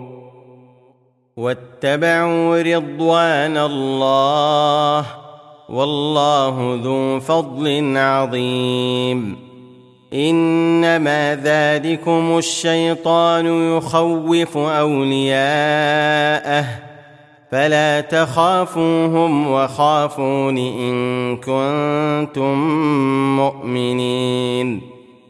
واتبعوا رضوان الله والله ذو فضل عظيم إنما ذلكم الشيطان يخوف أولياءه فلا تخافوهم وخافون إن كنتم مؤمنين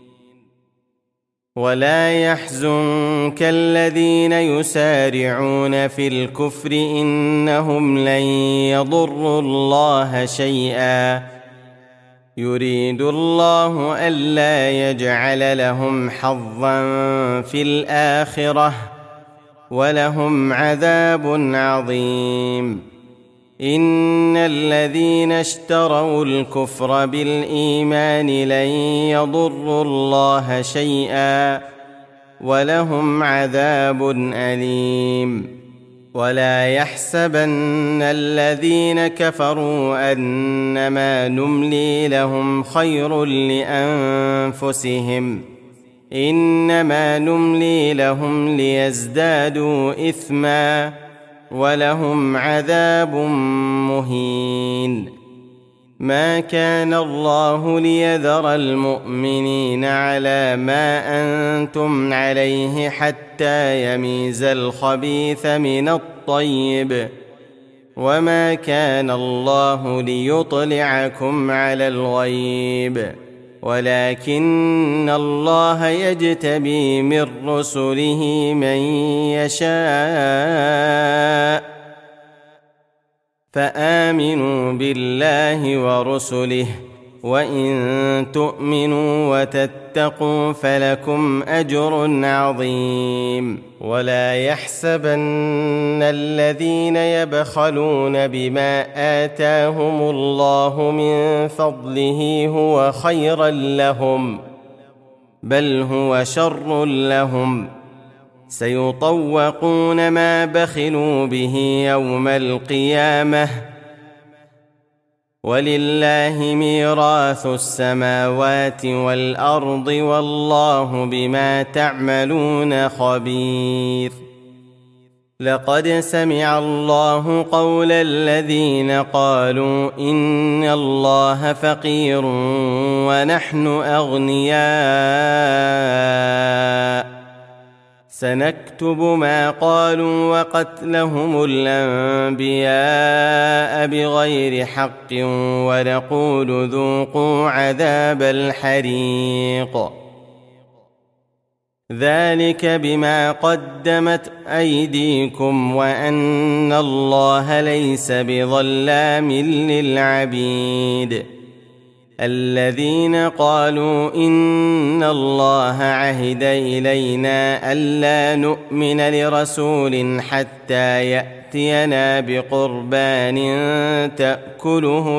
ولا يحزنك الذين يسارعون في الكفر إنهم لن يضروا الله شيئا يريد الله ألا يجعل لهم حظا في الآخرة ولهم عذاب عظيم إن الذين اشتروا الكفر بالإيمان لن يضروا الله شيئا ولهم عذاب أليم ولا يحسبن الذين كفروا أنما نملي لهم خير لأنفسهم إنما نملي لهم ليزدادوا إثما ولهم عذاب مهين ما كان الله ليذر المؤمنين على ما أنتم عليه حتى يميز الخبيث من الطيب وما كان الله ليطلعكم على الغيب ولكن الله يجتبي من رسله من يشاء فآمنوا بالله ورسله وإن تؤمنوا وتتقوا فلكم أجر عظيم ولا يحسبن الذين يبخلون بما آتاهم الله من فضله هو خيرا لهم بل هو شر لهم سيطوقون ما بخلوا به يوم القيامة ولله ميراث السماوات والأرض والله بما تعملون خبير لقد سمع الله قول الذين قالوا إن الله فقير ونحن أغنياء سنكتب ما قالوا وقتلهم الأنبياء بغير حق ونقول ذوقوا عذاب الحريق ذلك بما قدمت أيديكم وأن الله ليس بظلام للعبيد. الذين قالوا إن الله عهد إلينا ألا نؤمن لرسول حتى يأتينا بقربان تأكله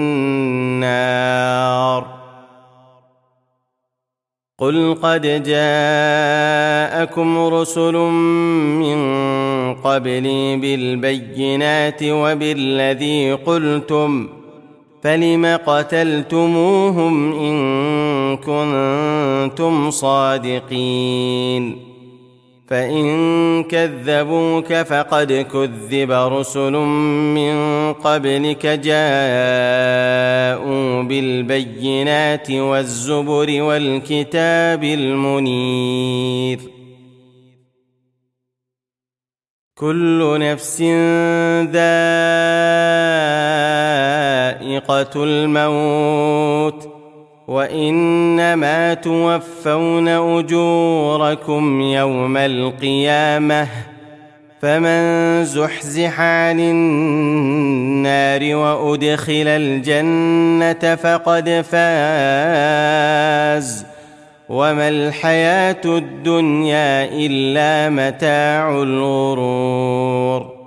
النار. قل قد جاءكم رسل من قبلي بالبينات وبالذي قلتم فلم قتلتموهم إن كنتم صادقين؟ فإن كذبوك فقد كذب رسل من قبلك جاءوا بالبينات والزبر والكتاب المنير. كل نفس ذائقة الموت وإنما توفون أجوركم يوم القيامة فمن زحزح عن النار وأدخل الجنة فقد فاز وما الحياة الدنيا إلا متاع الغرور.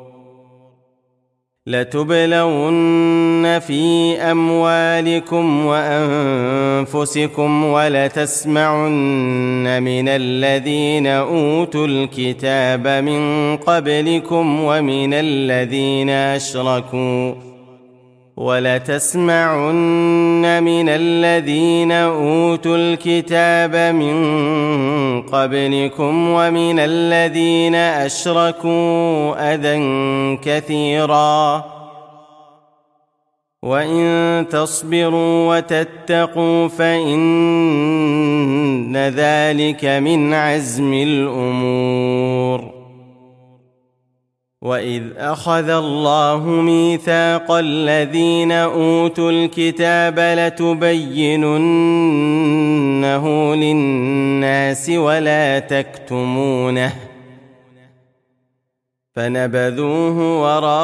لتبلون في أموالكم وأنفسكم ولتسمعن من الذين أوتوا الكتاب من قبلكم ومن الذين أشركوا أذى كثيرا وإن تصبروا وتتقوا فإن ذلك من عزم الأمور. وإذ أخذ الله ميثاق الذين أوتوا الكتاب لتبيننه للناس ولا تكتمونه فنبذوه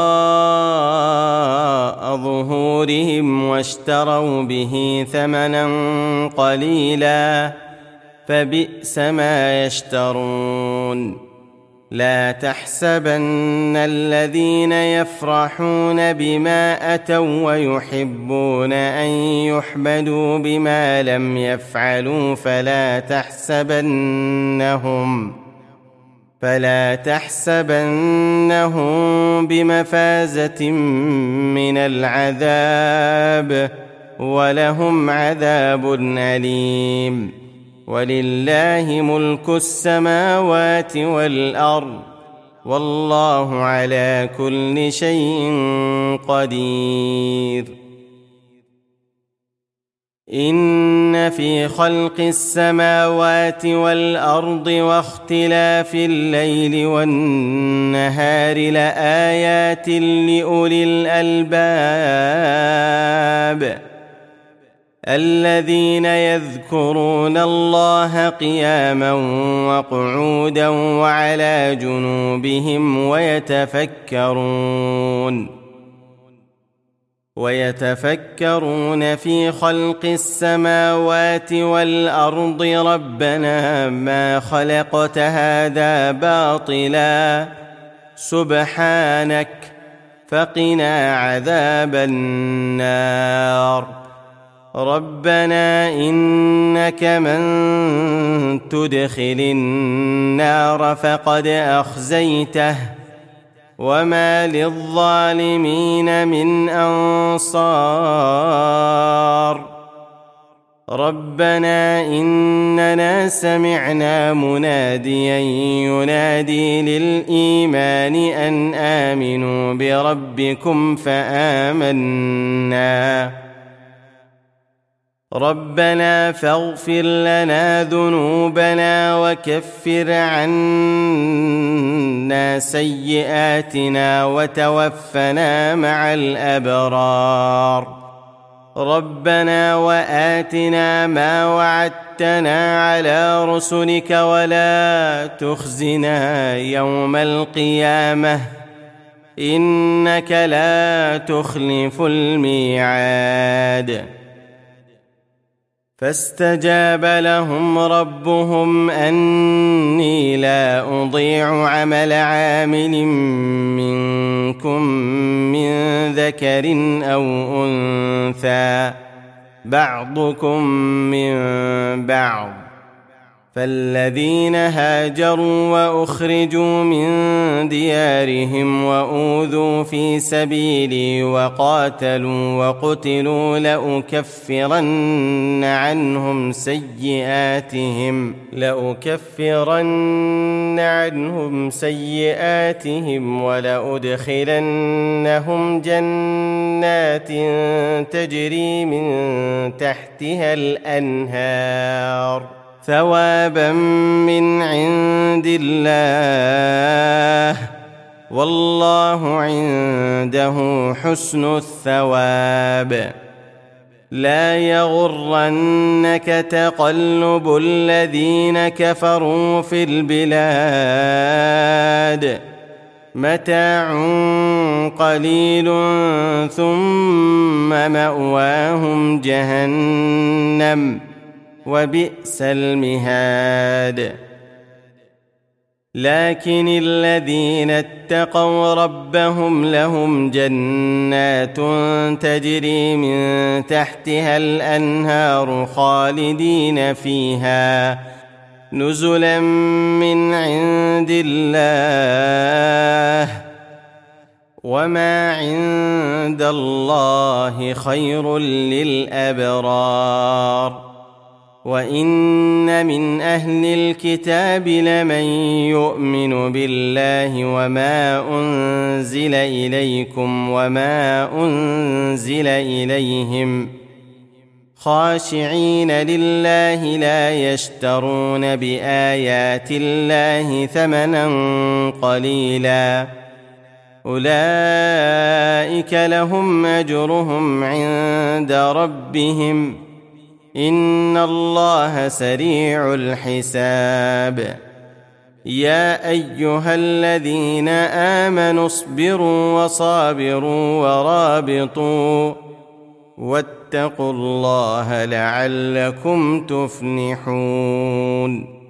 وراء ظهورهم واشتروا به ثمنا قليلا فبئس ما يشترون. لا تحسبن الذين يفرحون بما أتوا ويحبون أن يحمدوا بما لم يفعلوا فلا تحسبنهم بمفازة من العذاب ولهم عذاب أليم. ولله ملك السماوات والأرض والله على كل شيء قدير. إن في خلق السماوات والأرض واختلاف الليل والنهار لآيات لأولي الألباب الذين يذكرون الله قياما وقعودا وعلى جنوبهم ويتفكرون في خلق السماوات والأرض ربنا ما خلقت هذا باطلا سبحانك فقنا عذاب النار. ربنا إنك من تدخل النار فقد أخزيته وما للظالمين من أنصار. ربنا إننا سمعنا مناديا ينادي للإيمان أن آمنوا بربكم فآمنا. ربنا فاغفر لنا ذنوبنا وكفر عنا سيئاتنا وتوفنا مع الأبرار. ربنا وآتنا ما وعدتنا وعدتنا على رسلك ولا تخزنا يوم القيامة إنك لا تخلف الميعاد. فاستجاب لهم ربهم أني لا أضيع عمل عامل منكم من ذكر أو أنثى بعضكم من بعض، فالذين هاجروا وأخرجوا من ديارهم وأوذوا في سبيلي وقاتلوا وقتلوا لأكفرن عنهم سيئاتهم ولأدخلنهم جنات تجري من تحتها الأنهار ثوابا من عند الله والله عنده حسن الثواب. لا يغرنك تقلب الذين كفروا في البلاد متاع قليل ثم مأواهم جهنم وبئس المهاد. لكن الذين اتقوا ربهم لهم جنات تجري من تحتها الأنهار خالدين فيها نزلا من عند الله وما عند الله خير للأبرار. وإن من أهل الكتاب لمن يؤمن بالله وما أنزل إليكم وما أنزل إليهم خاشعين لله لا يشترون بآيات الله ثمنا قليلا أولئك لهم أجرهم عند ربهم إن الله سريع الحساب. يا أيها الذين آمنوا اصبروا وصابروا ورابطوا واتقوا الله لعلكم تفلحون.